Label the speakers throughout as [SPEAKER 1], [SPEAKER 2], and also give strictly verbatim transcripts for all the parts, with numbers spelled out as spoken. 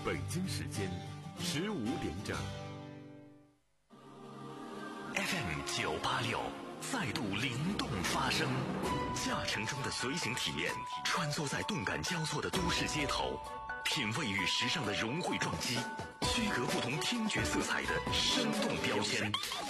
[SPEAKER 1] 北京时间十五点整。
[SPEAKER 2] F M 九八六再度灵动发声，驾乘中的随行体验，穿梭在动感交错的都市街头，品味与时尚的融汇撞击，区隔不同听觉色彩的生动标签。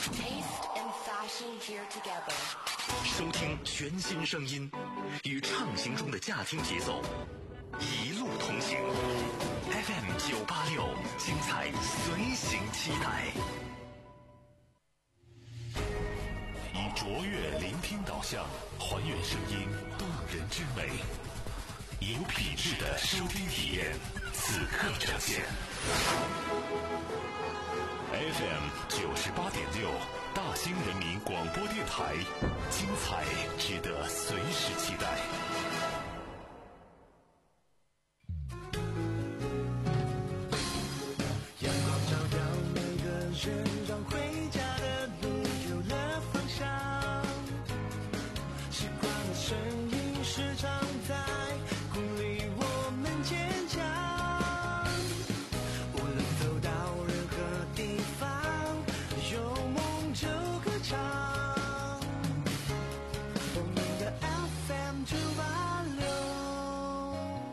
[SPEAKER 2] 收听全新声音，与畅行中的驾听节奏一路同行。F M 九八六，精彩随行期待。以卓越聆听导向，还原声音动人之美，有品质的收听体验，此刻呈现。F M 九十八点六，大兴人民广播电台，精彩值得随时期待。
[SPEAKER 3] 阳光照耀每个人，让回家的路有了方向。习惯的声音时常在鼓励我们坚强。无论走到任何地方，有梦就歌唱。我们的 F M 九八六。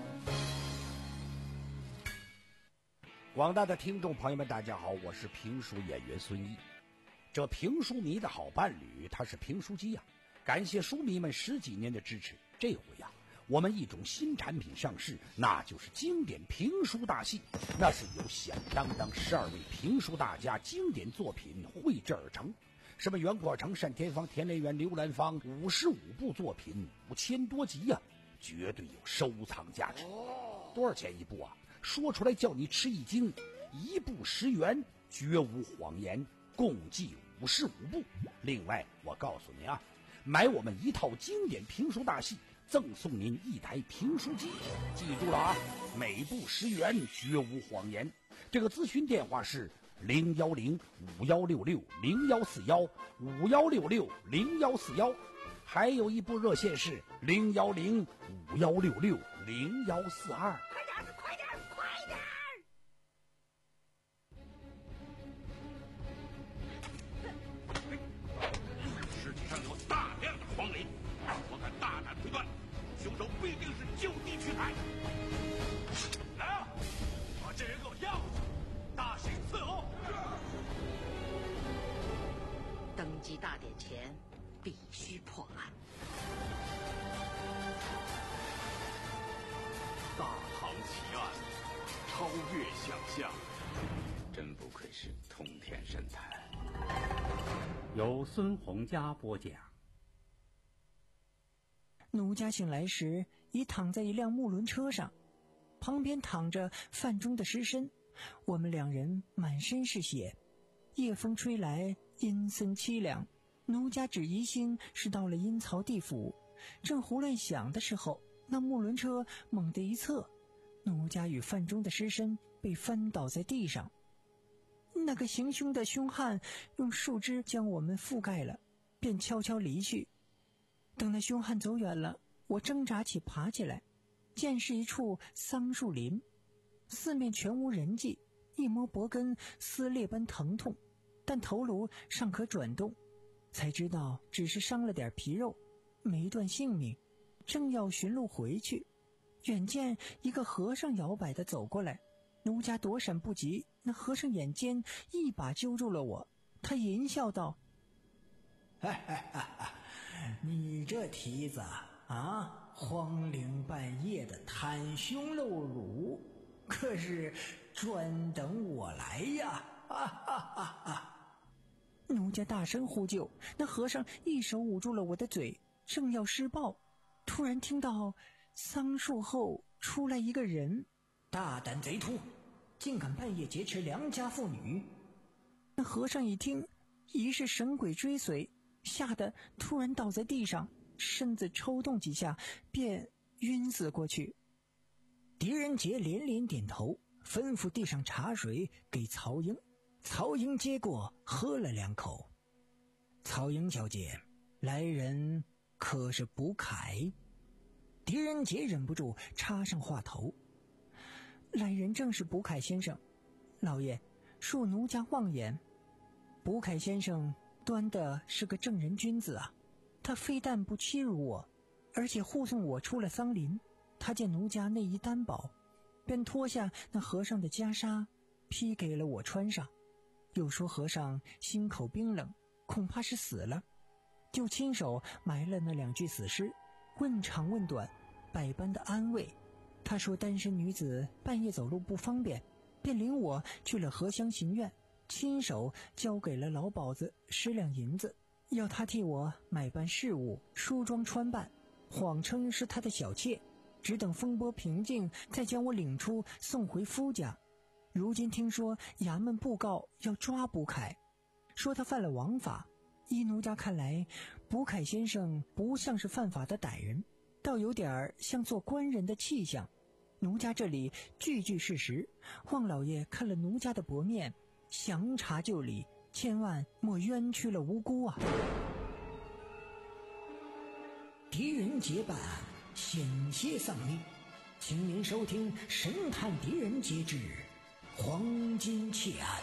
[SPEAKER 4] 广大的听众朋友们，大家好，我是评书演员孙一。这评书迷的好伴侣，他是评书机呀、啊。感谢书迷们十几年的支持，这回呀、啊，我们一种新产品上市，那就是经典评书大戏。那是由响当当十二位评书大家经典作品绘制而成，什么袁阔成、单田芳、田连元、刘兰芳，五十五部作品，五千多集呀、啊，绝对有收藏价值。多少钱一部啊？说出来叫你吃一惊，一部十元，绝无谎言，共计五十五部。另外，我告诉你啊，买我们一套经典评书大戏，赠送您一台评书机。记住了啊，每部十元，绝无谎言。这个咨询电话是零幺零五幺六六零幺四幺五幺六六零幺四幺，还有一部热线是零幺零五幺六六零幺四二。
[SPEAKER 5] 快点，快点，快点！
[SPEAKER 6] 尸体上有大量的黄磷，我敢大胆推断，凶手必定是就地取材。来啊，把这人给我要下，大刑伺候。
[SPEAKER 5] 登基大典前必须破案。
[SPEAKER 6] 大唐奇案，超越想象，
[SPEAKER 7] 真不愧是通天神探。
[SPEAKER 8] 由孙洪佳播讲。
[SPEAKER 9] 奴家醒来时已躺在一辆木轮车上，旁边躺着范中的尸身，我们两人满身是血，夜风吹来，阴森凄凉。奴家只疑心是到了阴曹地府，正胡乱想的时候，那木轮车猛地一侧，奴家与范中的尸身被翻倒在地上。那个行凶的凶悍用树枝将我们覆盖了，便悄悄离去。等那凶悍走远了，我挣扎起爬起来，见是一处桑树林，四面全无人迹，一摸脖根撕裂般疼痛，但头颅尚可转动，才知道只是伤了点皮肉，没断性命。正要寻路回去，远见一个和尚摇摆地走过来，奴家躲闪不及，那和尚眼尖一把揪住了我，他淫笑道：
[SPEAKER 10] 你这蹄子啊，荒陵半夜的袒胸露乳，可是专等我来呀！哈哈哈哈！
[SPEAKER 9] 奴家大声呼救，那和尚一手捂住了我的嘴，正要施暴，突然听到桑树后出来一个人。
[SPEAKER 10] 大胆贼徒，竟敢半夜劫持良家妇女！
[SPEAKER 9] 那和尚一听疑是神鬼追随，吓得突然倒在地上，身子抽动几下便晕死过去。
[SPEAKER 10] 狄仁杰连连点头，吩咐递上茶水给曹英。曹英接过喝了两口。曹英小姐，来人可是卜凯？狄仁杰忍不住插上话头。
[SPEAKER 9] 来人正是卜凯先生。老爷，恕奴家妄言。卜凯先生端的是个正人君子啊，他非但不欺辱我，而且护送我出了桑林。他见奴家内衣单薄，便脱下那和尚的袈裟披给了我穿上，又说和尚心口冰冷，恐怕是死了，就亲手埋了那两具死尸，问长问短，百般的安慰。他说单身女子半夜走路不方便，便领我去了荷香行院，亲手交给了老鸨子十两银子，要他替我买办事务，梳妆穿扮，谎称是他的小妾，只等风波平静，再将我领出送回夫家。如今听说衙门布告要抓卜凯，说他犯了王法。依奴家看来，卜凯先生不像是犯法的歹人，倒有点像做官人的气象。奴家这里句句事实，望老爷看了奴家的薄面，详查就理，千万莫冤屈了无辜啊！
[SPEAKER 10] 狄仁杰办案，险些丧命，请您收听《神探狄仁杰之黄金窃案》。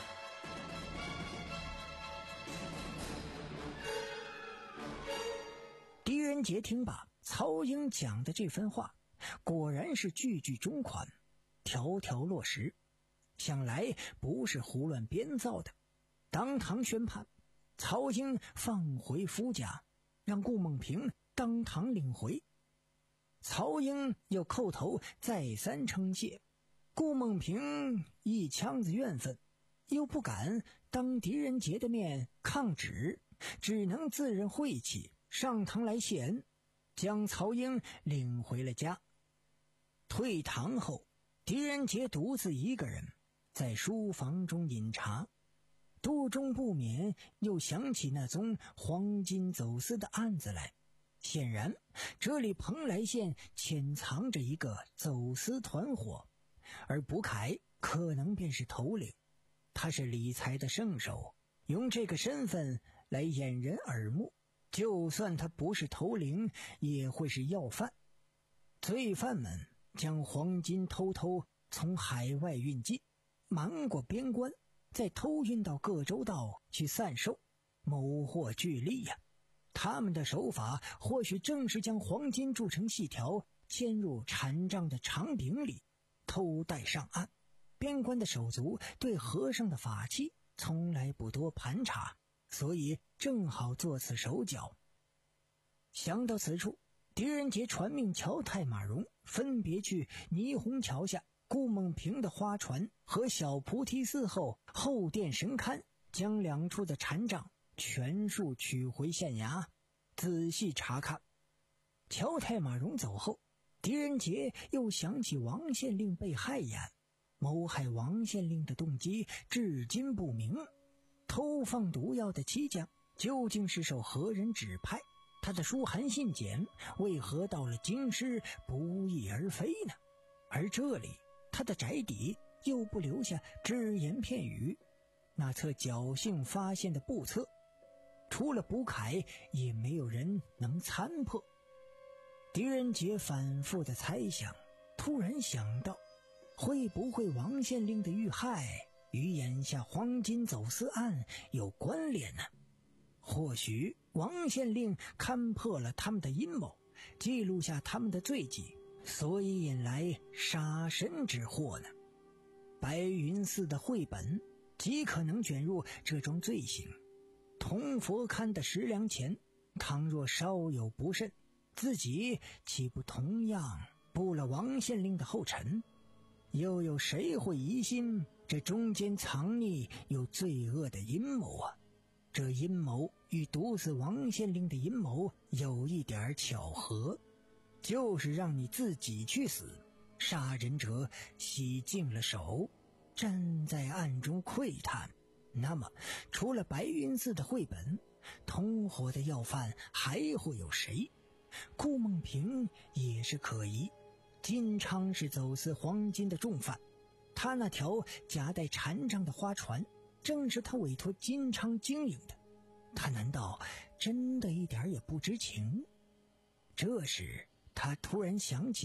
[SPEAKER 10] 狄仁杰听罢曹英讲的这番话，果然是句句中款，条条落实，想来不是胡乱编造的。当堂宣判，曹英放回夫家，让顾梦平当堂领回。曹英又叩头再三称谢，顾梦平一腔子怨愤，又不敢当狄仁杰的面抗旨，只能自认晦气，上堂来谢恩，将曹英领回了家。退堂后，狄仁杰独自一个人在书房中饮茶，肚中不免又想起那宗黄金走私的案子来。显然这里蓬莱县潜藏着一个走私团伙，而卜凯可能便是头领。他是理财的圣手，用这个身份来掩人耳目，就算他不是头领，也会是要犯。罪犯们将黄金偷偷从海外运进，瞒过边关，再偷运到各州道去散售，谋获巨利呀、啊！他们的手法或许正是将黄金铸成细条，嵌入禅杖的长柄里，偷带上岸。边关的手足对和尚的法器从来不多盘查，所以正好做此手脚。想到此处，狄仁杰传命乔太马荣分别去霓虹桥下顾梦平的花船和小菩提寺后后殿神龛，将两处的禅杖全数取回县衙，仔细查看。乔太马荣走后，狄仁杰又想起王县令被害一案，谋害王县令的动机至今不明。偷放毒药的七将究竟是受何人指派？他的书函信笺为何到了京师不翼而飞呢？而这里他的宅邸又不留下只言片语，那册侥幸发现的簿册除了卜凯也没有人能参破。狄仁杰反复的猜想，突然想到，会不会王县令的遇害与眼下黄金走私案有关联呢？或许王县令看破了他们的阴谋，记录下他们的罪迹，所以引来杀身之祸呢。白云寺的绘本极可能卷入这桩罪行。铜佛龛的十两钱，倘若稍有不慎，自己岂不同样步了王县令的后尘？又有谁会疑心这中间藏匿有罪恶的阴谋啊？这阴谋与毒死王县令的阴谋有一点巧合，就是让你自己去死，杀人者洗净了手，站在暗中窥探。那么除了白云寺的绘本，同伙的要犯还会有谁？顾梦平也是可疑。金昌是走私黄金的重犯，他那条夹带禅杖的花船正是他委托金昌经营的，他难道真的一点也不知情？这时他突然想起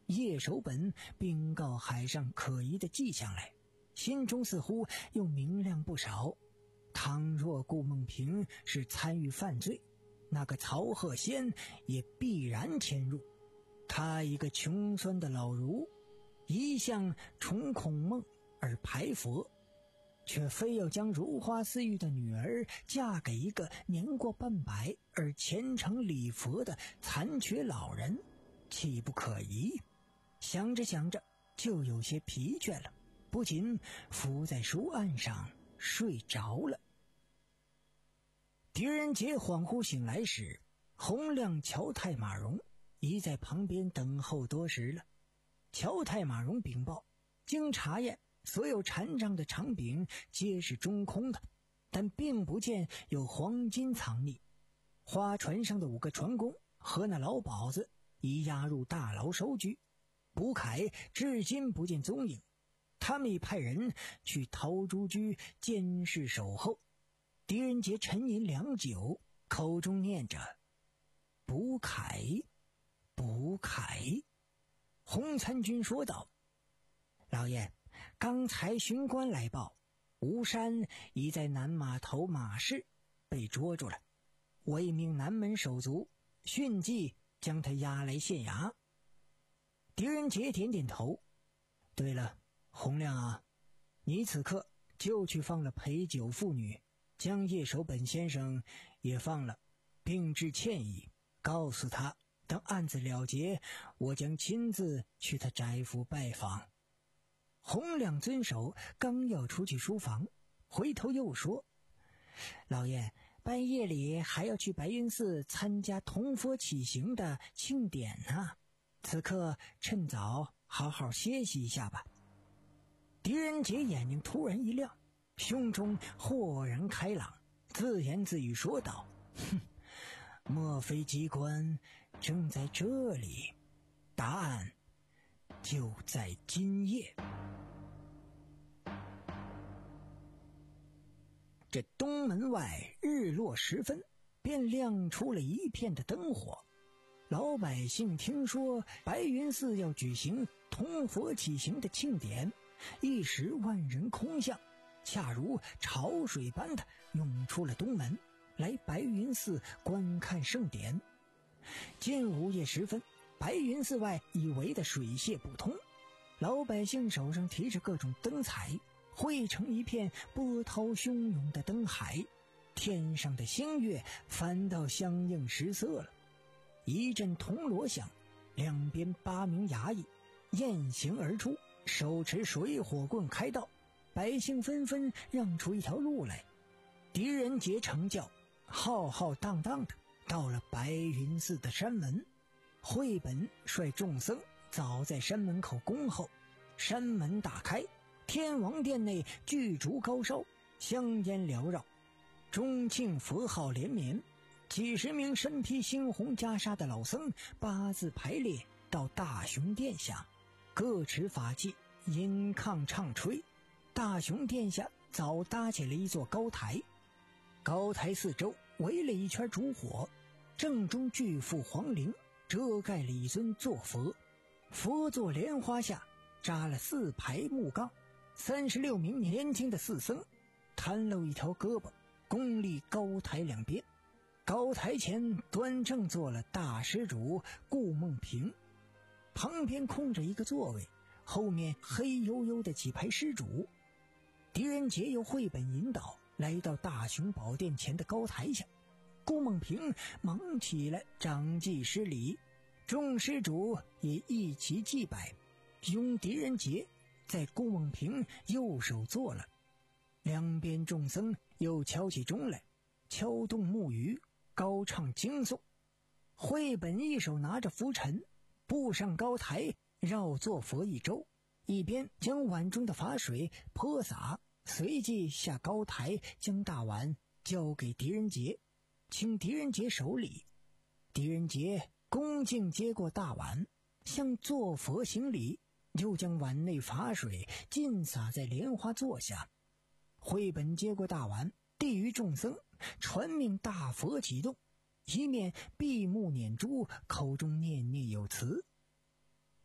[SPEAKER 10] 叶守本禀告海上可疑的迹象来，心中似乎又明亮不少。倘若顾梦平是参与犯罪，那个曹鹤仙也必然潜入。他一个穷酸的老儒，一向崇孔孟而排佛，却非要将如花似玉的女儿嫁给一个年过半百而虔诚礼佛的残缺老人，岂不可疑？想着想着就有些疲倦了，不禁伏在书案上睡着了。狄仁杰恍惚醒来时，洪亮、乔太、马荣已在旁边等候多时了。乔太、马荣禀报，经查验，所有禅杖的长柄皆是中空的，但并不见有黄金藏匿。花船上的五个船工和那老鸨子已押入大牢收居，卜凯至今不见踪影，他们已派人去陶朱居监视守候。狄仁杰沉吟良久，口中念着卜凯卜凯。洪参军说道：老爷，刚才巡官来报，吴山已在南码头马市被捉住了，我已命南门手足迅即将他押来县衙。狄仁杰点点头，对了，洪亮啊，你此刻就去放了陪酒妇女，将叶守本先生也放了，并致歉意，告诉他等案子了结，我将亲自去他宅府拜访。洪亮遵守，刚要出去书房，回头又说：老爷，半夜里还要去白云寺参加铜佛起行的庆典呢，此刻趁早好好歇息一下吧。狄仁杰眼睛突然一亮，胸中豁然开朗，自言自语说道：哼，莫非机关正在这里？答案就在今夜。这东门外日落时分，便亮出了一片的灯火。老百姓听说白云寺要举行铜佛起行的庆典，一时万人空巷，恰如潮水般的涌出了东门，来白云寺观看盛典。近午夜时分，白云寺外已围得水泄不通，老百姓手上提着各种灯彩，汇成一片波涛汹涌的灯海，天上的星月反倒相映失色了。一阵铜锣响，两边八名衙役雁行而出，手持水火棍开道，百姓纷纷让出一条路来。狄仁杰乘轿浩浩荡荡的到了白云寺的山门，慧本率众僧早在山门口恭候。山门打开，天王殿内巨烛高烧，香烟缭绕，钟磬佛号连绵。几十名身披猩红袈裟的老僧八字排列到大雄殿下，各持法器，吟抗唱吹。大雄殿下早搭起了一座高台，高台四周围了一圈烛火，正中巨幅黄棂遮盖了一尊坐佛，佛座莲花下扎了四排木杠，三十六名年轻的寺僧袒露一条胳膊，恭立高台两边。高台前端正坐了大施主顾梦平，旁边空着一个座位，后面黑黝黝的几排施主。狄仁杰由慧本引导来到大雄宝殿前的高台下，顾梦平忙起来掌祭施礼，众施主也一齐祭拜，拥狄仁杰在顾梦平右手坐了。两边众僧又敲起钟来，敲动木鱼，高唱经颂。慧本一手拿着拂尘，步上高台，绕坐佛一周，一边将碗中的法水泼洒，随即下高台将大碗交给狄仁杰，请狄仁杰守礼。狄仁杰恭敬接过大碗，向坐佛行礼，又将碗内法水尽洒在莲花座下。慧本接过大碗，递于众僧，传命大佛启动，一面闭目捻珠，口中念念有词。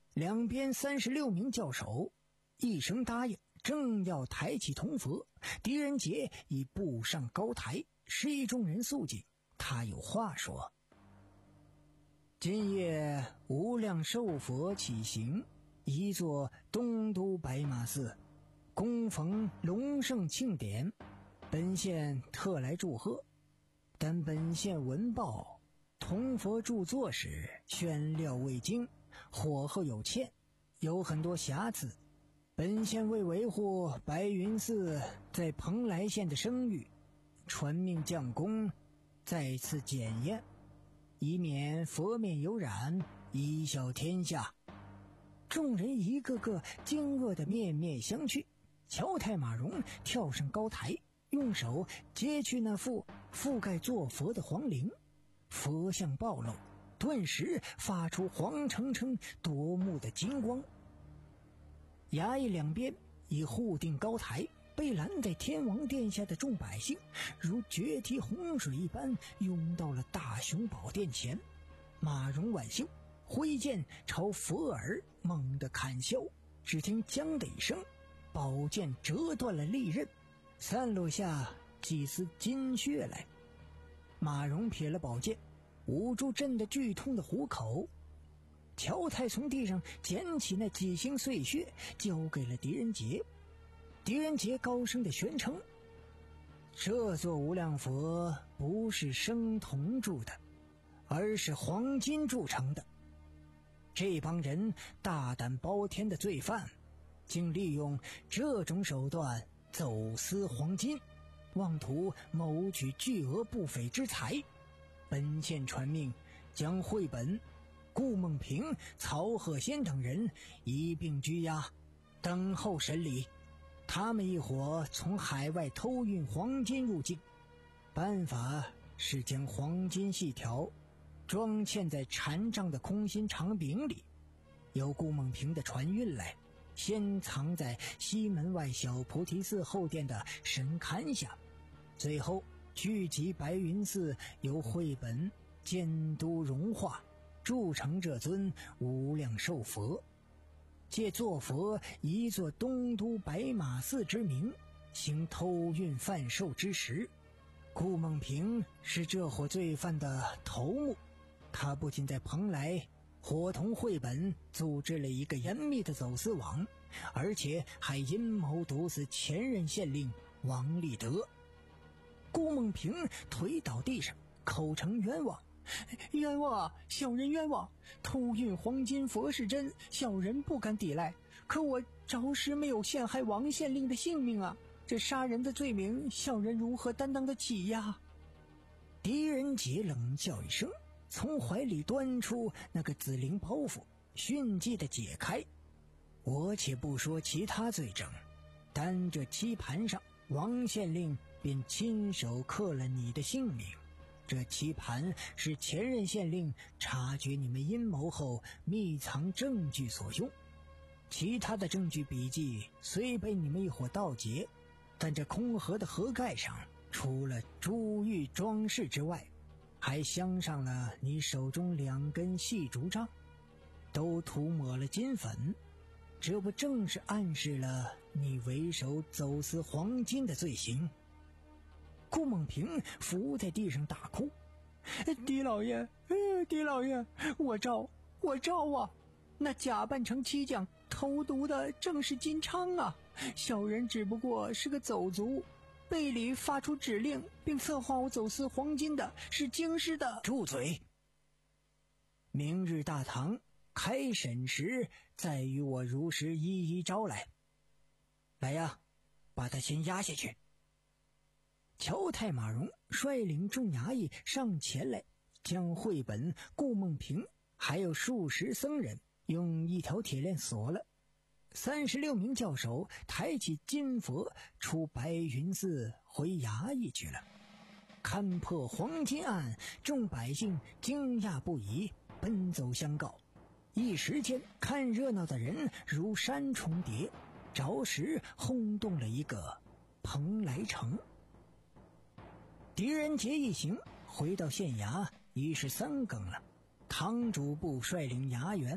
[SPEAKER 10] 两边三十六名教首一声答应，正要抬起铜佛，狄仁杰已步上高台，示意众人肃静。他有话说：今夜无量寿佛起行，移作东都白马寺，恭逢隆盛庆典，本县特来祝贺。但本县闻报，铜佛著作时宣料未精，火候有欠，有很多瑕疵。本县为维护白云寺在蓬莱县的声誉，传命将功，再次检验，以免佛面有染，贻笑天下。众人一个个惊愕的面面相觑。乔太马荣跳上高台，用手揭去那副覆盖坐佛的黄绫，佛像暴露，顿时发出黄澄澄夺目的金光。衙役两边已护定高台，被拦在天王殿下的众百姓如决堤洪水一般涌到了大雄宝殿前。马荣挽袖挥剑朝佛耳猛地砍削，只听将的一声，宝剑折断了利刃，散落下几丝金血来。马荣撇了宝剑，捂住震得剧痛的虎口。乔太从地上捡起那几星碎屑，交给了狄仁杰。狄仁杰高声的宣称：这座无量佛不是生铜铸的，而是黄金铸成的。这帮人大胆包天的罪犯，竟利用这种手段走私黄金，妄图谋取巨额不菲之财。本县传命，将绘本、顾梦平、曹鹤仙等人一并拘押，等候审理。他们一伙从海外偷运黄金入境，办法是将黄金细条装嵌在缠帐的空心长柄里，由顾梦平的船运来，先藏在西门外小菩提寺后殿的神龛下，最后聚集白云寺，由绘本监督融化，铸成这尊无量寿佛，借作佛一座东都白马寺之名，行偷运贩售之实。顾梦平是这伙罪犯的头目，他不仅在蓬莱伙同绘本组织了一个严密的走私网，而且还阴谋毒死前任县令王立德。顾梦平腿倒地上，口称冤枉：冤枉啊，小人冤枉！偷运黄金佛是真，小人不敢抵赖，可我着实没有陷害王县令的性命啊！这杀人的罪名，小人如何担当得起呀？狄仁杰冷笑一声，从怀里端出那个紫绫包袱，迅即的解开。我且不说其他罪证，单这棋盘上，王县令便亲手刻了你的姓名。这棋盘是前任县令察觉你们阴谋后密藏证据所用，其他的证据笔记虽被你们一伙盗劫，但这空盒的盒盖上除了珠玉装饰之外，还镶上了你手中两根细竹杖，都涂抹了金粉，这不正是暗示了你为首走私黄金的罪行？顾梦平伏在地上大哭：狄老爷，狄老爷，我招我招啊！那假扮成漆匠投毒的正是金昌啊！小人只不过是个走卒，背里发出指令并策划我走私黄金的是京师的。住嘴！明日大堂开审时，再与我如实一一招来。来呀，把他先押下去。乔太马荣率领众衙役上前来，将绘本、顾梦平还有数十僧人用一条铁链锁了。三十六名教首抬起金佛出白云寺回衙役去了。看破黄金案，众百姓惊讶不已，奔走相告。一时间看热闹的人如山重叠，着实轰动了一个蓬莱城。狄仁杰一行回到县衙已是三更了，堂主部率领衙员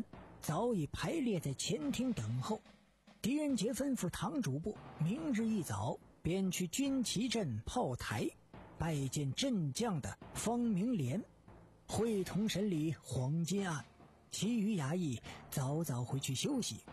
[SPEAKER 10] 早已排列在前厅等候。狄仁杰吩咐堂主簿，明日一早便去军旗镇炮台拜见镇将的方明廉，会同审理黄金案。其余衙役早早回去休息。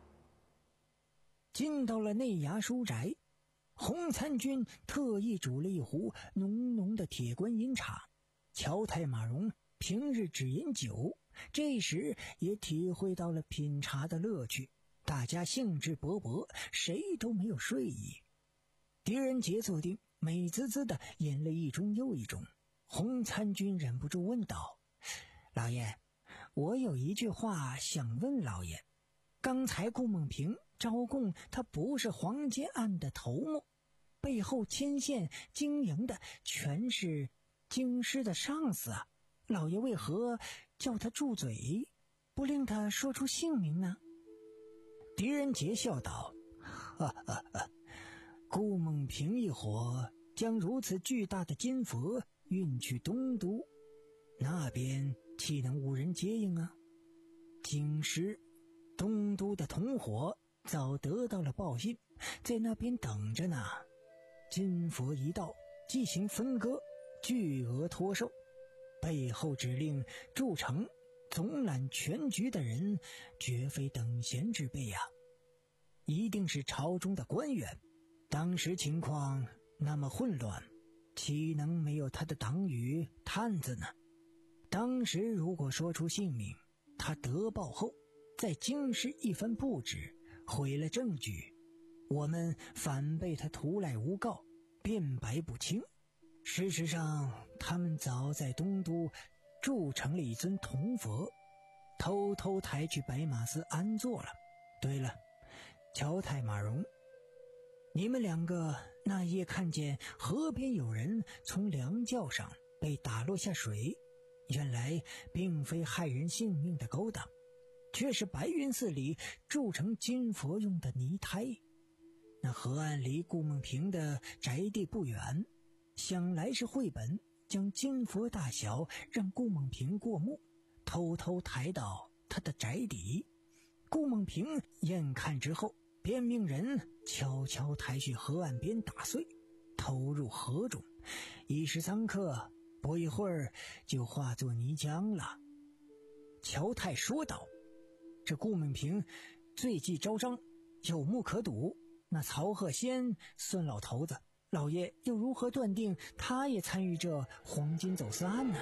[SPEAKER 10] 进到了内衙书宅，洪参军特意煮了一壶浓浓的铁观音茶。乔太马荣平日只饮酒，这时也体会到了品茶的乐趣，大家兴致勃勃，谁都没有睡意。狄仁杰坐定，美滋滋的饮了一盅又一盅。洪参军忍不住问道：老爷，我有一句话想问老爷。刚才顾梦平招供他不是黄金案的头目，背后牵线经营的全是京师的上司啊，老爷为何叫他住嘴，不令他说出姓名呢？狄仁杰笑道：哈哈哈，顾梦平一伙将如此巨大的金佛运去东都，那边岂能无人接应啊？京师、东都的同伙早得到了报信，在那边等着呢。金佛一到，即行分割，巨额托售。背后指令筑城、总揽全局的人，绝非等闲之辈呀、啊，一定是朝中的官员。当时情况那么混乱，岂能没有他的党羽探子呢？当时如果说出姓名，他得报后在京师一番布置，毁了证据，我们反被他徒来诬告，辩白不清。事实上，他们早在东都铸成了一尊铜佛，偷偷抬去白马寺安坐了。对了，乔太马荣，你们两个那夜看见河边有人从梁轿上被打落下水，原来并非害人性命的勾当，却是白云寺里铸成金佛用的泥胎。那河岸离顾梦平的宅地不远，想来是绘本将金佛大小让顾梦平过目，偷偷抬到他的宅邸。顾梦平眼看之后，便命人悄悄抬去河岸边打碎，投入河中，一时三刻，不一会儿就化作泥浆了。乔太说道：这顾梦平罪迹昭彰，有目可睹，那曹鹤仙孙老头子，老爷又如何断定他也参与这黄金走私案呢？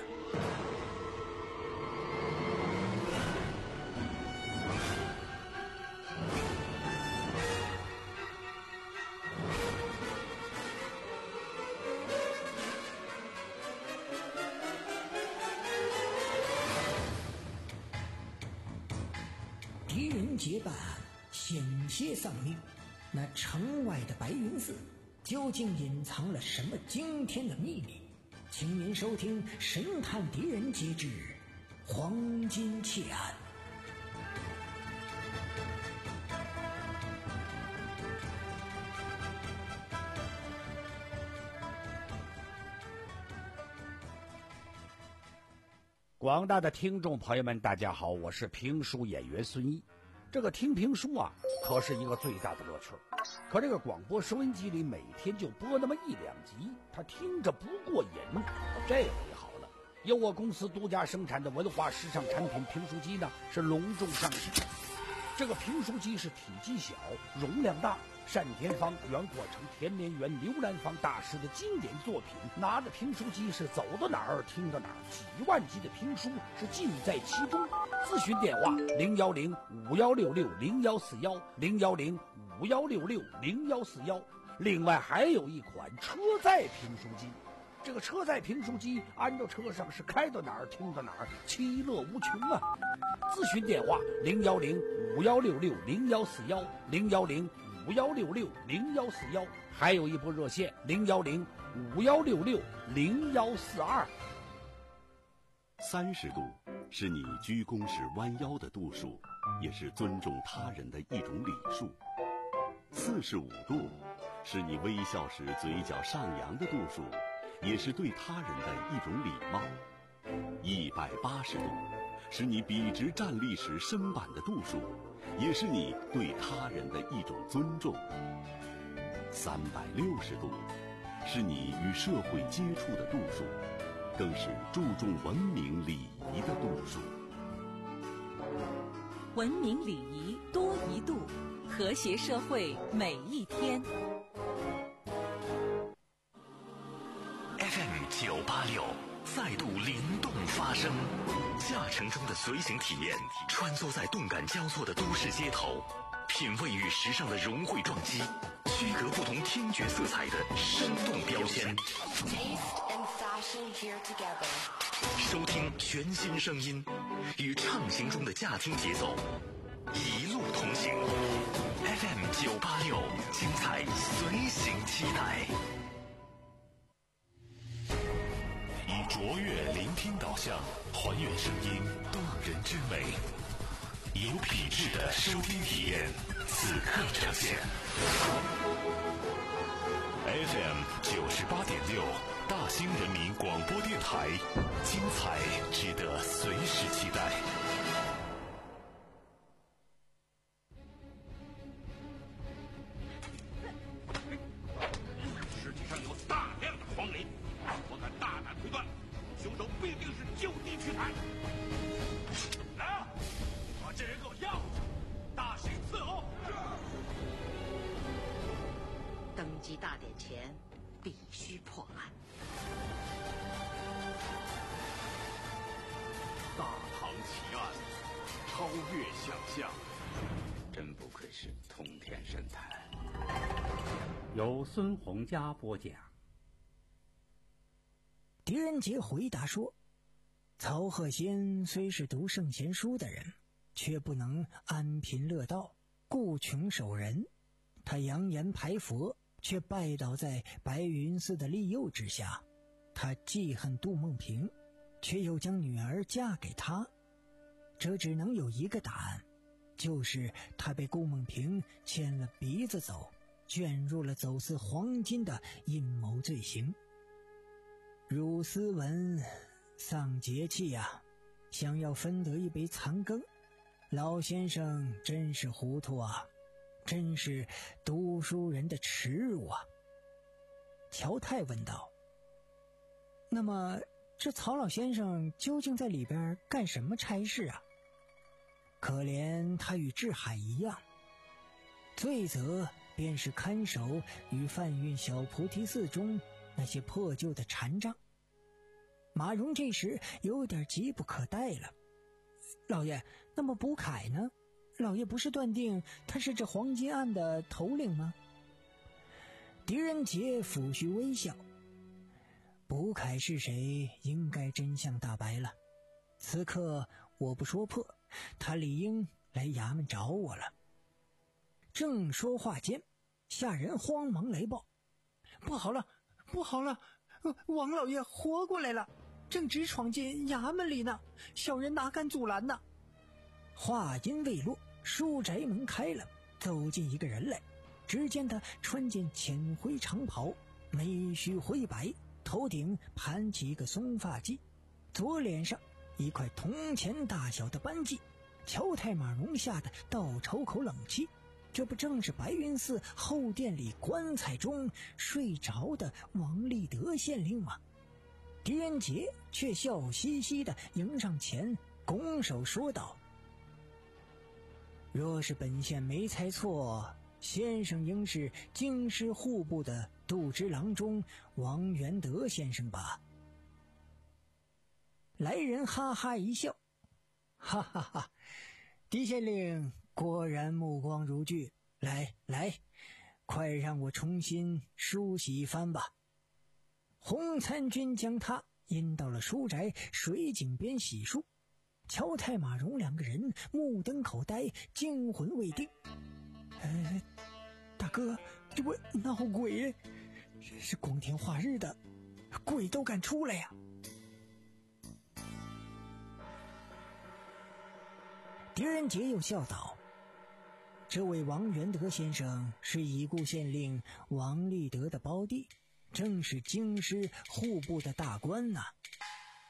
[SPEAKER 10] 狄仁杰办案险些丧命，那城外的白云寺究竟隐藏了什么惊天的秘密？请您收听《神探狄仁杰之黄金窃案》。
[SPEAKER 4] 广大的听众朋友们，大家好，我是评书演员孙毅。这个听评书啊，可是一个最大的乐趣。可这个广播收音机里每天就播那么一两集，他听着不过瘾。这回好了，由我公司独家生产的文化时尚产品评书机呢，是隆重上市。这个评书机是体积小，容量大，单田芳、袁国成、田连元、刘兰芳大师的经典作品，拿着评书机是走到哪儿听到哪儿，几万集的评书是尽在其中。咨询电话零幺零五幺六六零幺四幺零幺零五幺六六零幺四幺。另外还有一款车载评书机，这个车载评书机安到车上是开到哪儿听到哪儿，其乐无穷啊！咨询电话零幺零五幺六六零幺四幺零幺零五幺六六零幺四幺，还有一部热线零幺零五幺六六零幺四二。
[SPEAKER 1] 三十度是你鞠躬时弯腰的度数，也是尊重他人的一种礼数。四十五度是你微笑时嘴角上扬的度数，也是对他人的一种礼貌。一百八十度是你笔直站立时身板的度数，也是你对他人的一种尊重。三百六十度，是你与社会接触的度数，更是注重文明礼仪的度数。
[SPEAKER 11] 文明礼仪多一度，和谐社会每一天。
[SPEAKER 2] F M 九八六再度灵动发声，驾乘中的随行体验，穿梭在动感交错的都市街头，品味与时尚的融汇撞击，区隔不同听觉色彩的生动标签。收听全新声音，与畅行中的驾听节奏，一路同行。F M 九八六，精彩随行期待。以卓越聆听导向，还原声音动人之美，有品质的收听体验，此刻呈现。F M 九十八点六，大兴人民广播电台，精彩值得随时期待。
[SPEAKER 6] 尸体上有大量的黄磷，我敢大胆推断，凶手必定是就地取材。来啊，把这人给我要下，大刑伺候。
[SPEAKER 5] 登基大典前必须破案。
[SPEAKER 6] 大唐奇案，超越想象，
[SPEAKER 7] 真不愧是通天神探。
[SPEAKER 8] 由孙洪佳播讲。
[SPEAKER 10] 狄仁杰回答说，曹鹤仙虽是读圣贤书的人，却不能安贫乐道，顾穷守仁。他扬言排佛，却拜倒在白云寺的利诱之下。他记恨杜梦萍，却又将女儿嫁给他。这只能有一个答案，就是他被顾梦萍牵了鼻子走，卷入了走私黄金的阴谋罪行。汝斯文丧节气呀、啊，想要分得一杯残羹，老先生真是糊涂啊，真是读书人的耻辱啊。乔太问道，那么这曹老先生究竟在里边干什么差事啊？可怜他与志海一样，罪责便是看守与贩运小菩提寺中那些破旧的禅杖。马荣这时有点急不可待了，老爷，那么卜凯呢？老爷不是断定他是这黄金案的头领吗？狄仁杰抚须微笑，卜凯是谁，应该真相大白了。此刻我不说破，他理应来衙门找我了。正说话间，下人慌忙来报，不好了，不好了，王老爷活过来了，正直闯进衙门里呢，小人哪敢阻拦呢？话音未落，书宅门开了，走进一个人来。只见他穿件浅灰长袍，眉须灰白，头顶盘起一个松发髻，左脸上一块铜钱大小的斑迹。乔太马荣吓得倒抽口冷气，这不正是白云寺后殿里棺材中睡着的王立德县令吗？狄仁杰却笑嘻嘻地迎上前，拱手说道，若是本县没猜错，先生应是京师户部的度支郎中王元德先生吧？来人哈哈一笑，哈哈哈，狄县令果然目光如炬，来来，快让我重新梳洗一番吧。洪参军将他引到了书宅水井边洗漱，乔太马荣两个人目瞪口呆，惊魂未定。呃，大哥，这不闹鬼，是光天化日的，鬼都敢出来呀！狄仁杰又笑道，这位王元德先生是已故县令王立德的胞弟，正是京师户部的大官呐、啊。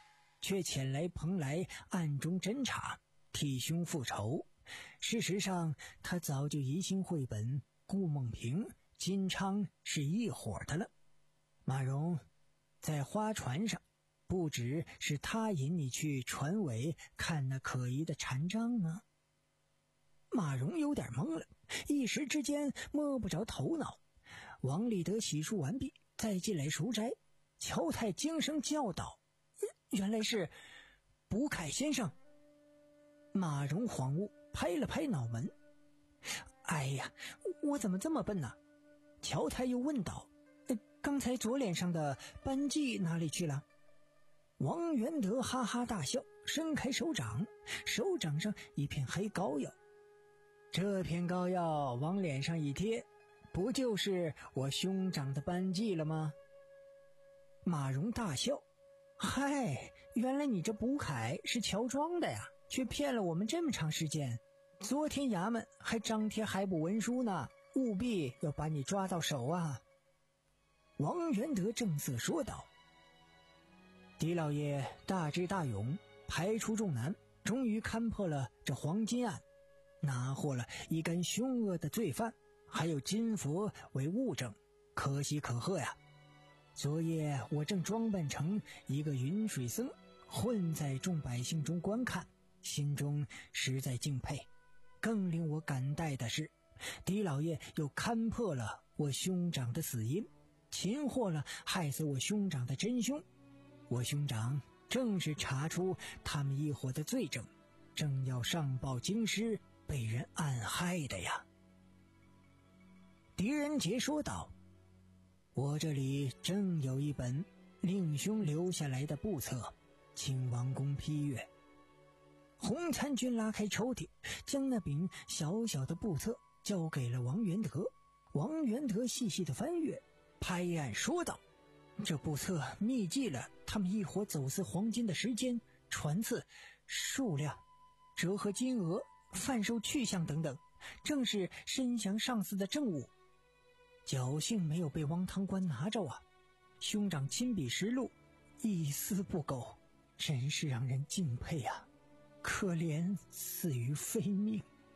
[SPEAKER 10] 却遣来蓬莱暗中侦查，替兄复仇。事实上，他早就疑心绘本顾梦平、金昌是一伙的了。马荣在花船上，不只是他引你去船尾看那可疑的禅杖吗？马荣有点懵了，一时之间摸不着头脑。王立德洗漱完毕，再进来赎斋。乔太惊声叫道：“原来是卜凯先生！”马荣恍悟，拍了拍脑门：“哎呀，我怎么这么笨呢？”乔太又问道：“刚才左脸上的斑迹哪里去了？”王元德哈哈大笑，伸开手掌，手掌上一片黑膏药。这片膏药往脸上一贴，不就是我兄长的斑迹了吗？马荣大笑：“嗨，原来你这卜凯是乔装的呀，却骗了我们这么长时间。昨天衙门还张贴海捕文书呢，务必要把你抓到手啊！”王元德正色说道。狄老爷大智大勇，排除众难，终于勘破了这黄金案，拿获了一干凶恶的罪犯，还有金佛为物证，可喜可贺呀！昨夜我正装扮成一个云水僧，混在众百姓中观看，心中实在敬佩。更令我感戴的是，狄老爷又勘破了我兄长的死因，擒获了害死我兄长的真凶。我兄长正是查出他们一伙的罪证，正要上报京师，被人暗害的呀。狄仁杰说道：“我这里正有一本令兄留下来的簿册，请王公批阅。”洪参军拉开抽屉，将那柄小小的簿册交给了王元德。王元德细细的翻阅，拍案说道：“这簿册密记了他们一伙走私黄金的时间、船次、数量、折合金额、贩售去向等等，正是申降上司的证物。侥幸没有被汪堂官拿着啊！兄长亲笔实录，一丝不苟，真是让人敬佩啊！可怜死于非命，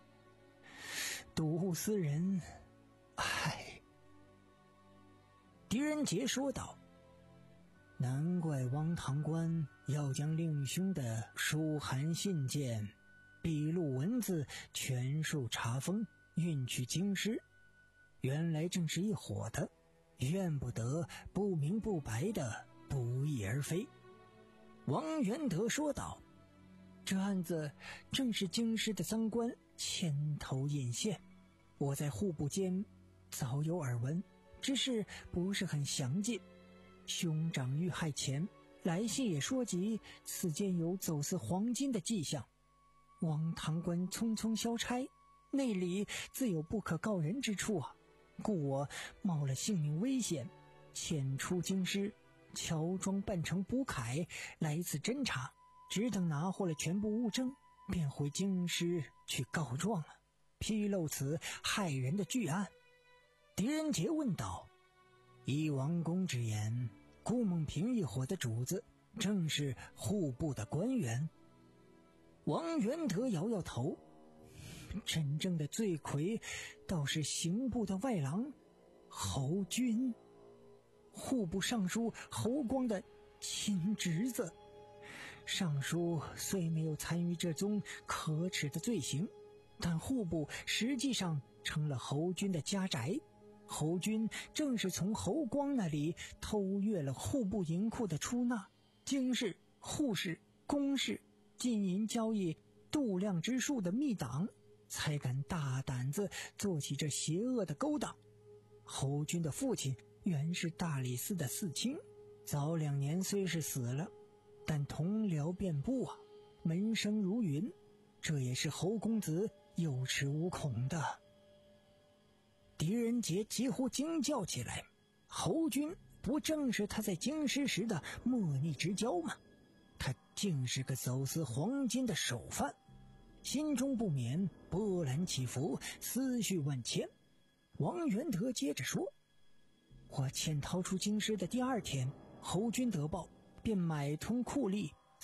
[SPEAKER 10] 睹斯人，唉。”狄仁杰说道：“难怪汪堂官要将令兄的书函信件、笔录文字全数查封，运去京师。原来正是一伙的，怨不得不明不白的不翼而飞。”王元德说道：“这案子正是京师的赃官牵头引线，我在户部间早有耳闻，只是不是很详尽。兄长遇害前来信也说及此间有走私黄金的迹象，汪堂官匆匆消差，内里自有不可告人之处啊，故我冒了性命危险，潜出京师，乔装扮成卜凯来此侦查，只等拿获了全部物证，便回京师去告状了，披露此害人的巨案。”狄仁杰问道：“依王公之言，顾梦平一伙的主子正是户部的官员？”王元德摇摇头：“真正的罪魁倒是刑部的外郎侯军，户部尚书侯光的亲侄子。尚书虽没有参与这宗可耻的罪行，但户部实际上成了侯军的家宅。侯军正是从侯光那里偷阅了户部银库的出纳、京士、户士、公士金银交易度量之术的密档，才敢大胆子做起这邪恶的勾当。侯军的父亲原是大理寺的寺卿，早两年虽是死了，但同僚遍布啊，门生如云，这也是侯公子有恃无恐的。”狄仁杰几乎惊叫起来：“侯军不正是他在京师时的莫逆之交吗？他竟是个走私黄金的首犯！”心中不免波澜起伏，思绪万千。王元德接着说：“我潜逃出京师的第二天，侯军得报，便买通酷吏，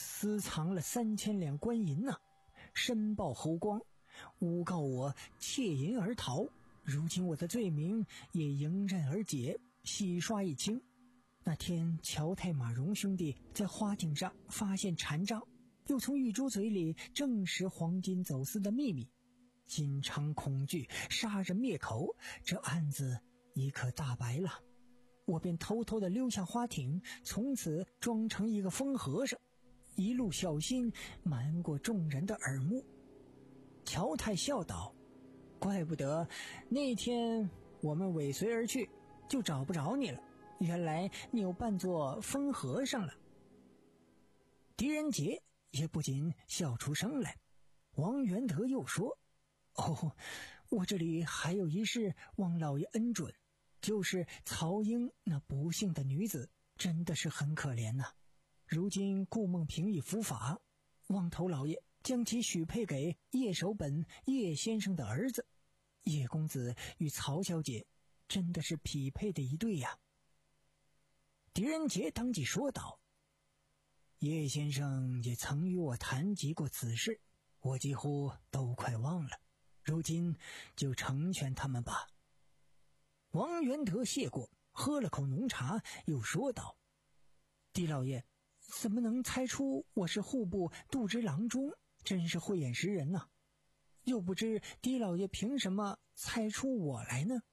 [SPEAKER 10] 私藏了三千两官银呐、啊，申报侯光，诬告我窃银而逃。如今我的罪名也迎刃而解，洗刷一清。那天乔太马荣兄弟在花艇上发现禅杖，又从玉珠嘴里证实黄金走私的秘密，金昌恐惧，杀人灭口，这案子一可大白了。我便偷偷地溜下花艇，从此装成一个疯和尚，一路小心瞒过众人的耳目。乔太笑道：怪不得那天我们尾随而去，就找不着你了，原来你又扮作疯和尚了。狄仁杰也不禁笑出声来。王元德又说：哦，我这里还有一事望老爷恩准，就是曹英那不幸的女子，真的是很可怜呐、啊。如今顾梦平已伏法，望头老爷将其许配给叶守本叶先生的儿子。叶公子与曹小姐真的是匹配的一对呀、啊。狄仁杰当即说道：叶先生也曾与我谈及过此事，我几乎都快忘了，如今就成全他们吧。王元德谢过，喝了口浓茶，又说道：狄老爷怎么能猜出我是户部度支郎中，真是慧眼识人呐、啊！又不知狄老爷凭什么猜出我来呢？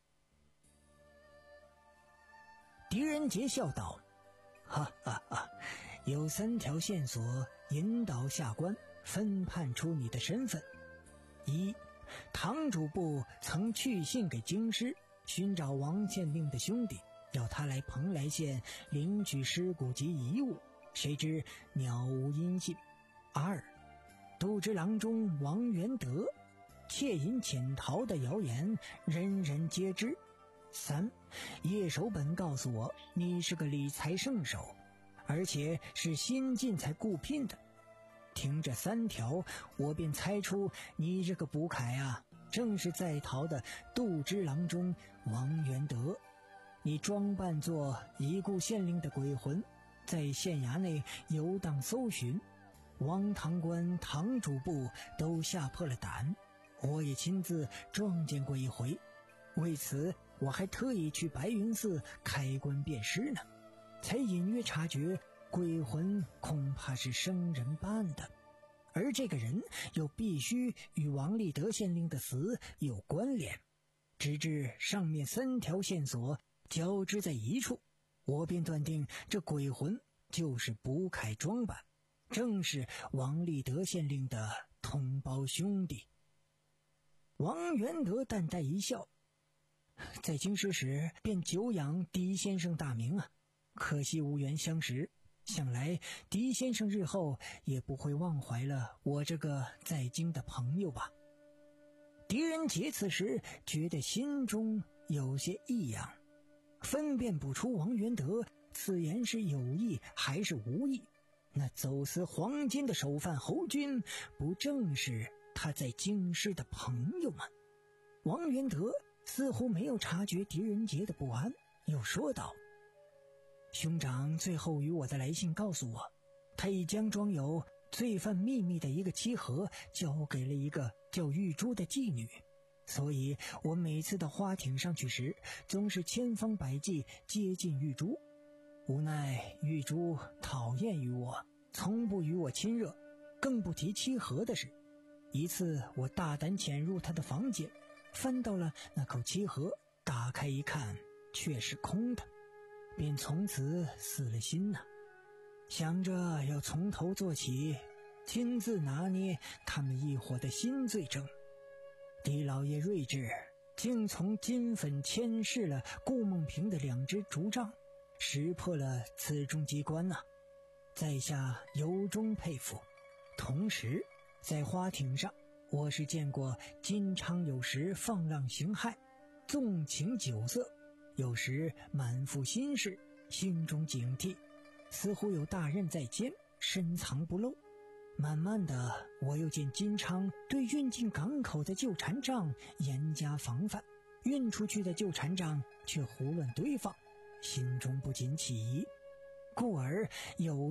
[SPEAKER 10] 狄仁杰笑道：哈哈哈，有三条线索引导下官分判出你的身份。一，堂主部曾去信给京师，寻找王县令的兄弟，要他来蓬莱县领取尸骨及遗物，谁知鸟无音信。二，度支郎中王元德窃银潜逃的谣言人人皆知。三，叶守本告诉我你是个理财圣手，而且是新进才雇聘的。听这三条，我便猜出你这个捕凯啊，正是在逃的度支郎中王元德。你装扮作已故县令的鬼魂，在县衙内游荡搜寻，王堂官、堂主部都吓破了胆，我也亲自撞见过一回。为此我还特意去白云寺开棺辨尸呢，才隐约察觉鬼魂恐怕是生人扮的，而这个人又必须与王立德县令的死有关联。直至上面三条线索交织在一处，我便断定这鬼魂就是卜凯装扮，正是王立德县令的同胞兄弟。王元德淡淡一笑：在京师时便久仰狄先生大名啊，可惜无缘相识，想来狄先生日后也不会忘怀了我这个在京的朋友吧。狄仁杰此时觉得心中有些异样，分辨不出王元德此言是有意还是无意。那走私黄金的首犯侯军，不正是他在京师的朋友吗？王元德似乎没有察觉狄仁杰的不安，又说道：兄长最后与我的来信告诉我，他已将装有罪犯秘密的一个漆盒交给了一个叫玉珠的妓女，所以我每次到花艇上去时，总是千方百计接近玉珠。无奈玉珠讨厌于我，从不与我亲热，更不提漆盒的事。一次我大胆潜入他的房间，翻到了那口漆盒，打开一看，却是空的，便从此死了心呐、啊。想着要从头做起，亲自拿捏他们一伙的新罪证。狄老爷睿智，竟从金粉牵制了顾梦平的两只竹杖，识破了此中机关呐、啊，在下由衷佩服。同时在花艇上，我是见过金昌有时放浪形骸，纵情酒色，有时满腹心事，心中警惕，似乎有大任在肩，深藏不露。慢慢的，我又见金昌对运进港口的旧禅杖严加防范，运出去的旧禅杖却胡乱堆放，心中不禁起疑，故而有意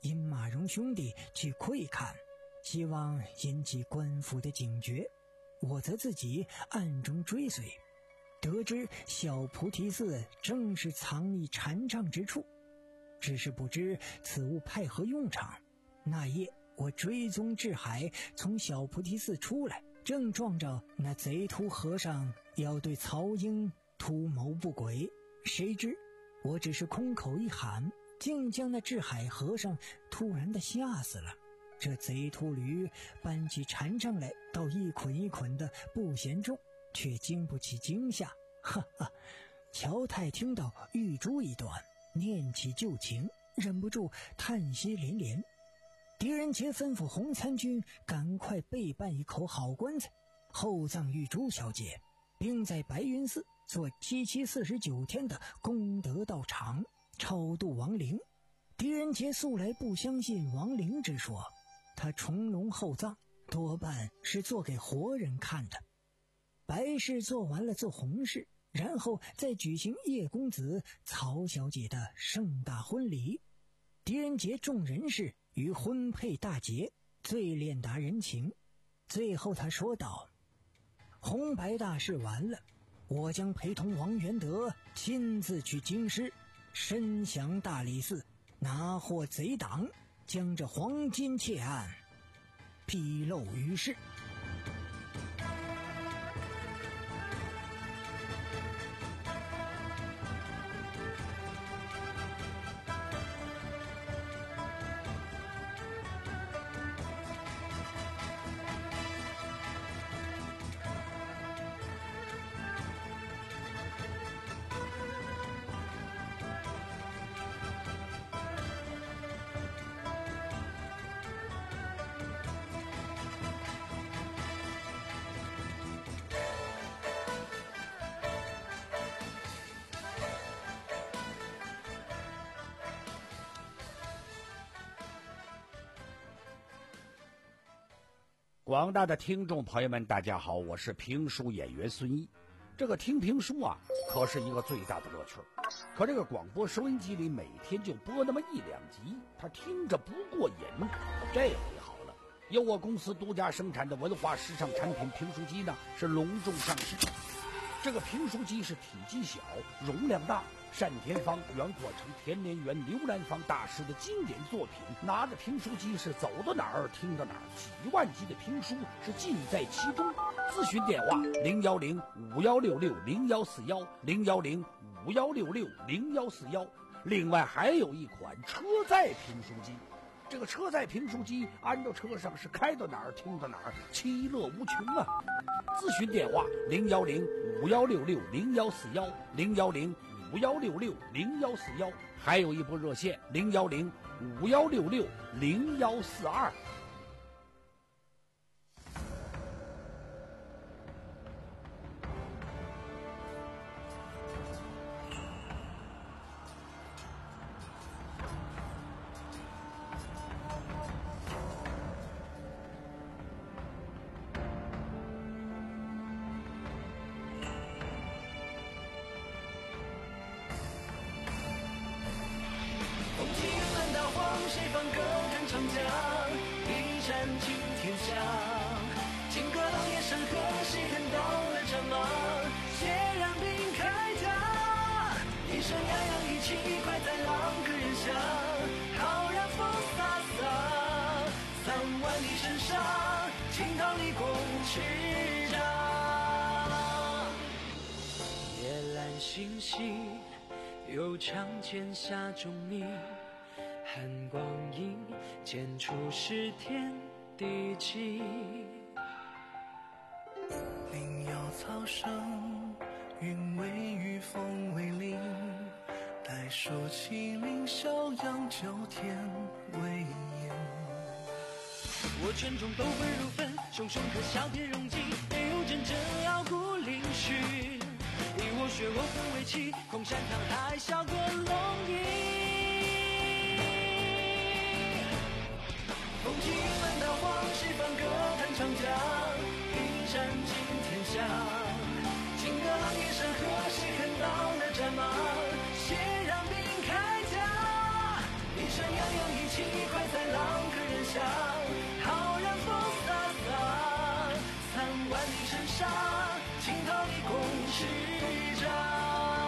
[SPEAKER 10] 引马荣兄弟去窥看，希望引起官府的警觉。我则自己暗中追随，得知小菩提寺正是藏匿禅杖之处，只是不知此物派何用场。那夜我追踪智海从小菩提寺出来，正撞着那贼秃和尚要对曹英图谋不轨，谁知我只是空口一喊，竟将那智海和尚突然的吓死了。这贼秃驴搬起禅杖来，倒一捆一捆的不嫌重，却经不起惊吓。哈哈！乔太听到玉珠一段，念起旧情，忍不住叹息连连。狄仁杰吩咐洪参军赶快备办一口好棺材，厚葬玉珠小姐，并在白云寺做七七四十九天的功德道场，超度亡灵。狄仁杰素来不相信亡灵之说，他重龙厚葬多半是做给活人看的。白事做完了，做红事，然后再举行叶公子曹小姐的盛大婚礼。狄仁杰众人士于婚配大捷，最练达人情。最后他说道：红白大事完了，我将陪同王元德亲自去京师，深降大理寺，拿获贼党，将这黄金窃案披露于世。
[SPEAKER 4] 广大的听众朋友们，大家好，我是评书演员孙一。这个听评书啊，可是一个最大的乐趣。可这个广播收音机里每天就播那么一两集，他听着不过瘾。这回好了，由我公司独家生产的文化时尚产品评书机呢，是隆重上市。这个评书机是体积小，容量大，单田芳、袁阔成、田连元、刘兰芳大师的经典作品，拿着评书机是走到哪儿听到哪儿，几万集的评书是尽在其中。咨询电话零幺零五幺六六零幺四幺零幺零五幺六六零幺四幺。另外还有一款车载评书机，这个车载评书机安到车上是开到哪儿听到哪儿，其乐无穷啊！咨询电话零幺零五幺六六零幺四幺零幺零五幺六六零幺四幺，还有一部热线零幺零五幺六六零幺四二。
[SPEAKER 3] 谁放歌看长江，一战惊天响。金戈狼烟山河，谁看到了战马？血染兵铠甲，一身洋洋义气，快在浪客人下，浩然风飒飒。三万里神杀，惊涛立功叱咤。夜阑星稀，有枪剑下中你。寒光影，剑出是天地气。灵瑶草生，云为雨，风为鳞。待数麒麟，逍遥九天为营。我拳中斗魂如焚，熊熊可笑别容尽。内有阵阵傲骨嶙峋，以我血我魂为旗，空山沧海笑过龙吟。风起云满大荒，谁放歌看长江？一战惊天响。金戈狼烟山河，谁看到了战马？血染兵铠甲，一身洋洋义气，快香，好让风飒飒，三万里尘沙，惊涛一共十丈。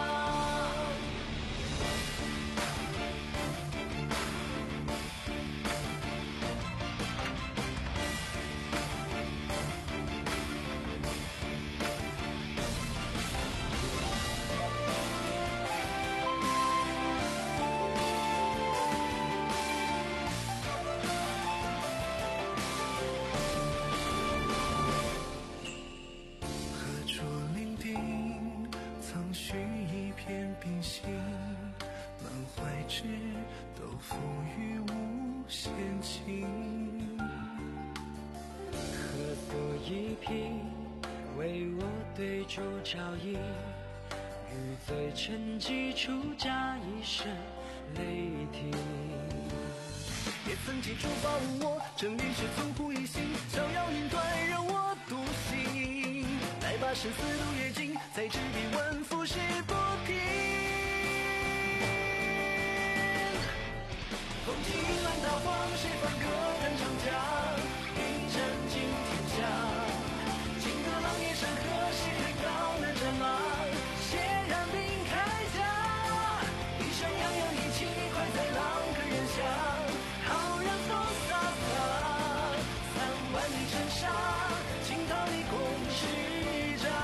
[SPEAKER 12] 风雨无限情，
[SPEAKER 3] 喝足一瓶，为我对酒浇饮，余醉沉寂处加一声雷霆。也曾记住保护我，正义是从乎一心，逍遥云端任我独行。来把生死都阅尽，在纸笔问浮世不平。风起云岚大荒，谁放歌弹长江？一战惊天下，惊得狼烟山河，谁还高难战马？血染冰铠甲，一山洋洋一气，快在浪客人下，好让风飒飒，三万里尘沙，惊涛一共十丈。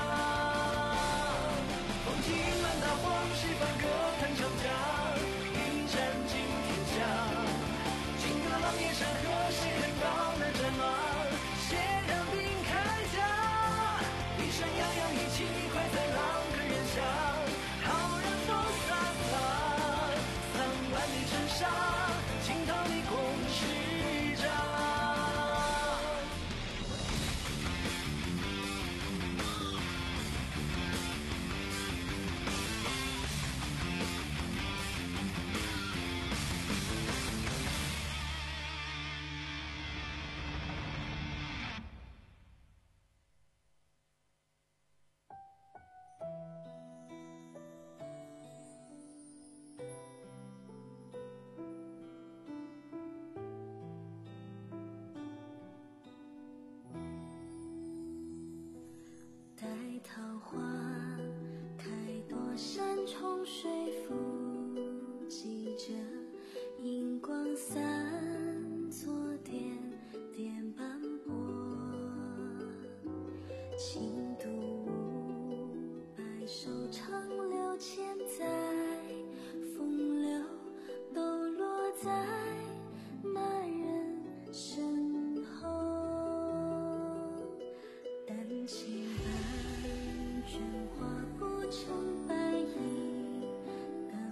[SPEAKER 3] 风起云岚大荒，谁放歌弹长江？一战惊天下，狼烟山河，谁还高难战马？血染冰铠甲，一山洋洋一气，快在浪客人下，好让风飒飒，三万里尘沙，惊涛一共十丈。
[SPEAKER 13] 待桃花开朵，山重水复记着，银光散作点点斑驳。轻渡五百首，长流千载，风流都落在那人身后。丹青般绢花不成白衣，淡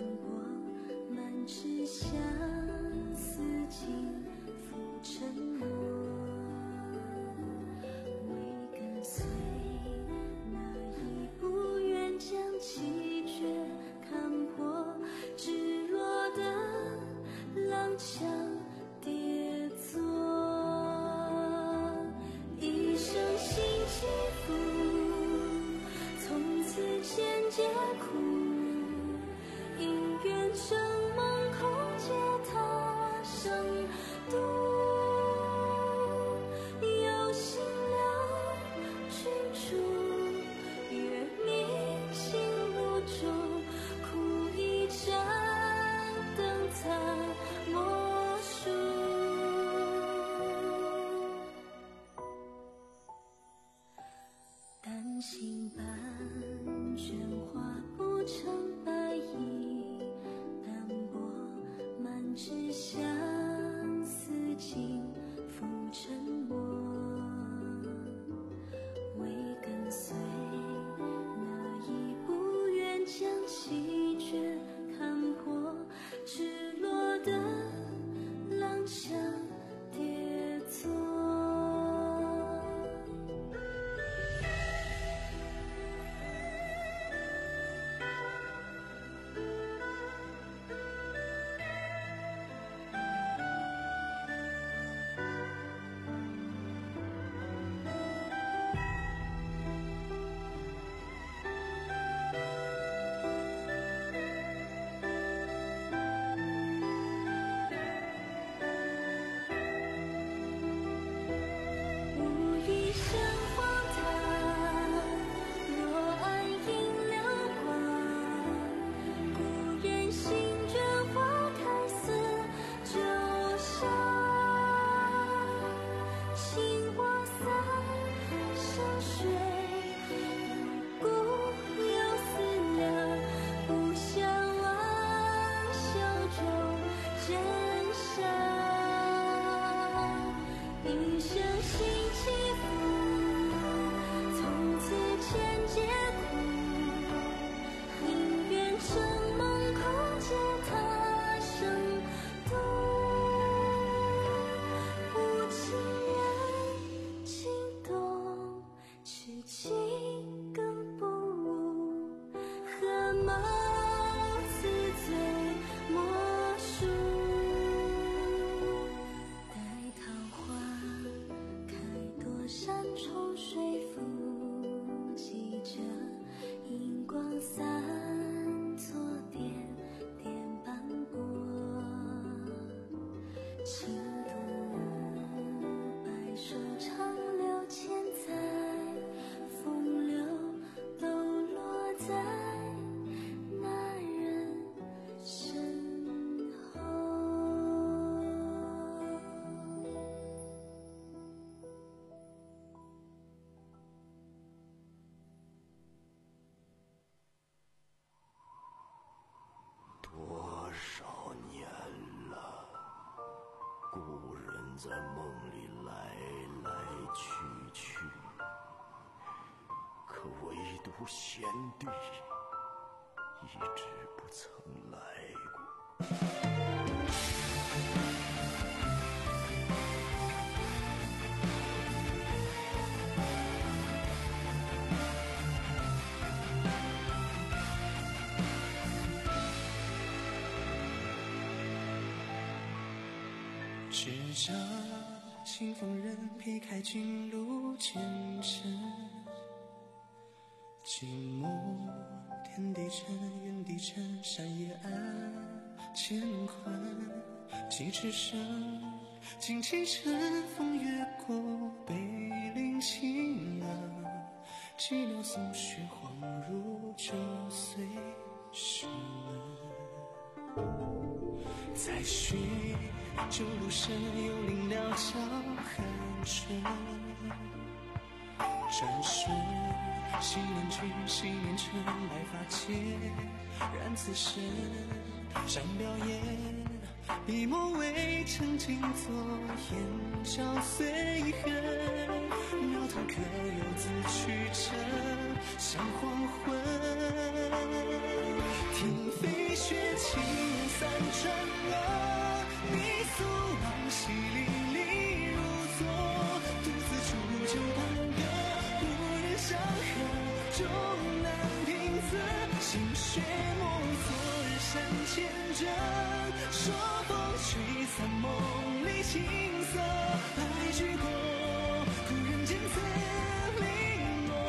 [SPEAKER 13] 结果，宁愿成梦空借他生度。无情人情动，痴情更不悟，何谋自醉莫属。待桃花开朵，山重水复记着银光散作点点斑驳。轻度白首长流千载，风流都落在那人身后。
[SPEAKER 3] 多少年了，故人在梦里来来去去，可唯独贤弟一直不曾来过。
[SPEAKER 12] 执着清风人劈开君路前尘，寂寞天地沉，云地沉，山野暗，乾坤几尺深，惊起尘风越过碑林清冷，寂寥送雪恍如九岁时门。再续旧路深，又临了桥寒春。转瞬昔年君，昔年尘，白发皆染此身。山表演，笔墨未曾尽作，眼角随痕。苗头可有自去程，像黄昏。听飞雪，轻散转了，迷诉往昔历历如昨。独自煮酒当歌，无人相和，终难平仄。心血莫昨日山前征，说风吹散梦里青涩。白驹过，故人间自零落。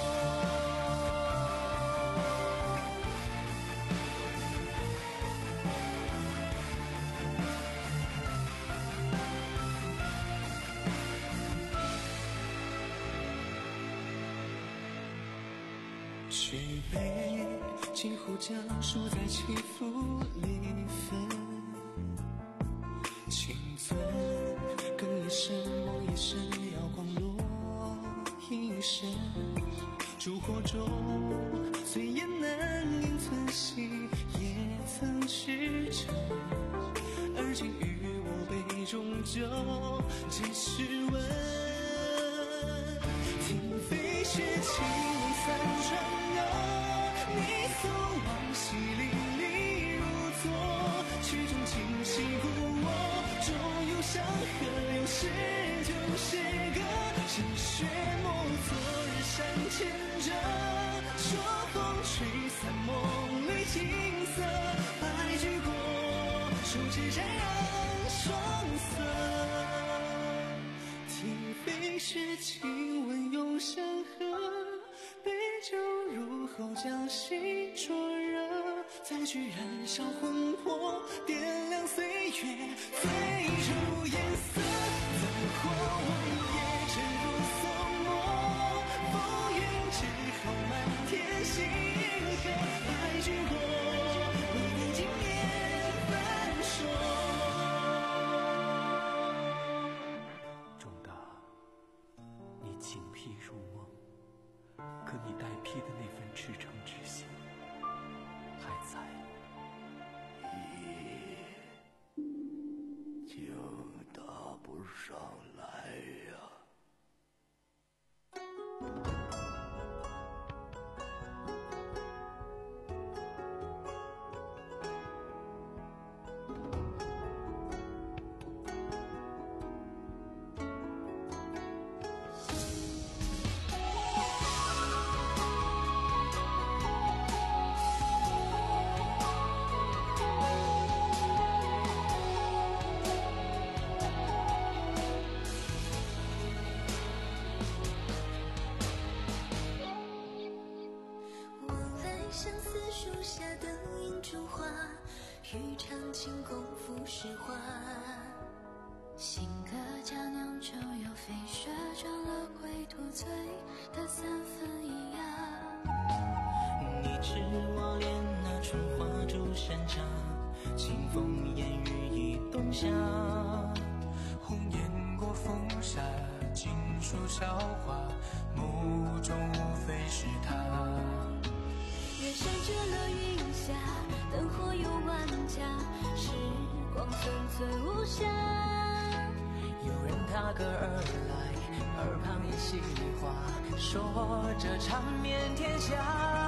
[SPEAKER 12] 举杯几壶将书在起伏里分，清尊更夜深梦夜深，瑶光落一身。烛火中醉眼难言寸心，也曾痴诚。而今与我杯中酒，几时温？听飞雪轻散转啊，迷诉往昔历历如昨。曲中惊喜故我，终有相和，有时就是歌。心血莫昨日山前征，说风吹散梦里青涩。白驹过，手指沾染霜色。听飞雪轻吻永山河，杯酒入喉将心灼热。再去燃烧魂魄，点亮岁月最初颜色。灯火望夜沉入松墨，风云之后满天星河。白驹过，未待经年繁说。
[SPEAKER 14] 钟大，你锦披入梦，可你待披的那份赤诚之心还在。
[SPEAKER 3] 竟搭不上来呀！
[SPEAKER 13] 欲尝清功夫实话，性格娇扭就有飞雪撞了归途醉的三分一样。
[SPEAKER 12] 你知我恋那春花竹山茶，清风烟雨已冬夏，红颜过风沙，尽数韶华，目中无非是他。
[SPEAKER 13] 月升至了云下，灯火有万家，时光寸寸无暇。
[SPEAKER 12] 有人踏歌而来，耳旁依稀话，说着缠绵天下。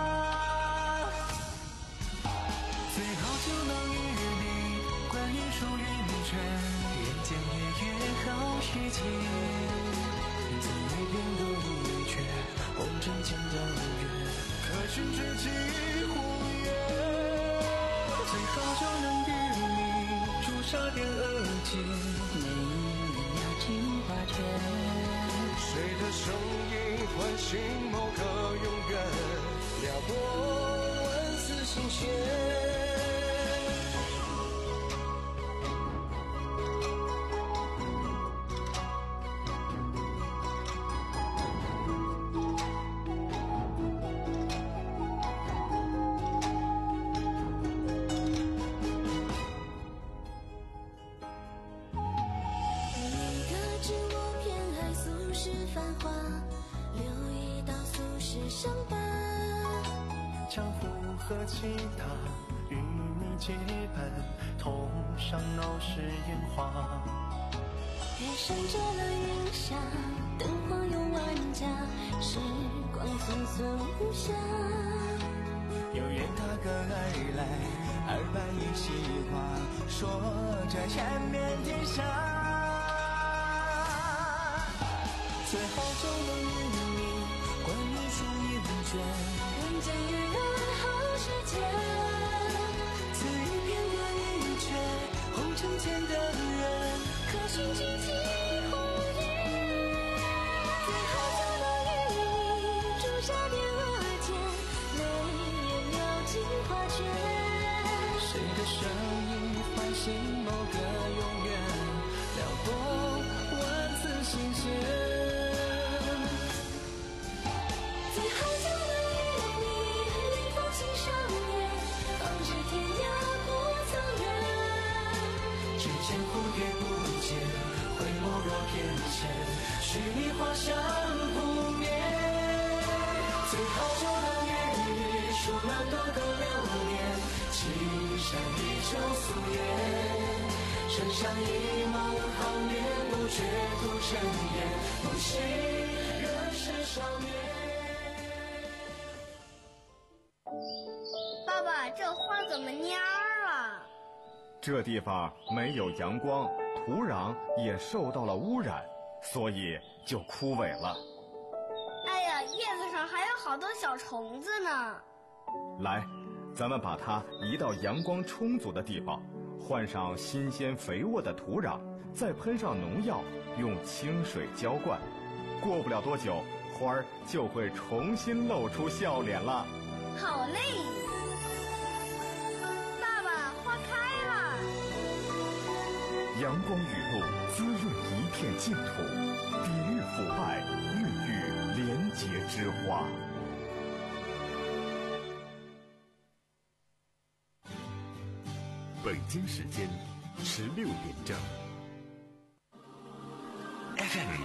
[SPEAKER 12] 最好就能与你观一树云卷，人间夜月好时节。最偏多一阙，红尘间的月，可寻知己忽远。最好就能与你朱砂点额间，
[SPEAKER 13] 每一年要镜花卷。
[SPEAKER 3] 谁的声音唤醒某个永远，撩拨万丝心弦。
[SPEAKER 12] 江湖和其他，与你结伴，同上闹市烟花。
[SPEAKER 13] 月升至了云下，灯火有万家，时光寸寸无暇。
[SPEAKER 12] 有缘踏歌而来，耳畔依稀话，说着缠绵天下。最好就能与你观一树云卷，
[SPEAKER 13] 人间月月好时节。
[SPEAKER 12] 此一片的云雀，红尘间的人，
[SPEAKER 13] 可寻知己忽远。最好就能与你朱砂点额间，眉眼描镜花卷。
[SPEAKER 12] 谁的声音唤醒某个永远，撩拨万丝心弦。许你花香不灭，最好就能与你数了多个流年，青山依旧素颜，身上一梦好年，不觉途尘烟，梦醒仍是少年。
[SPEAKER 15] 爸爸，这花怎么蔫了？
[SPEAKER 16] 这地方没有阳光，土壤也受到了污染，所以就枯萎了。
[SPEAKER 15] 哎呀，叶子上还有好多小虫子呢。
[SPEAKER 16] 来，咱们把它移到阳光充足的地方，换上新鲜肥沃的土壤，再喷上农药，用清水浇灌。过不了多久，花儿就会重新露出笑脸了。
[SPEAKER 15] 好嘞！爸爸，花开了。
[SPEAKER 16] 阳光雨露滋润一片净土，抵御腐败，孕育廉洁之花。
[SPEAKER 2] 北京时间十六点整。F M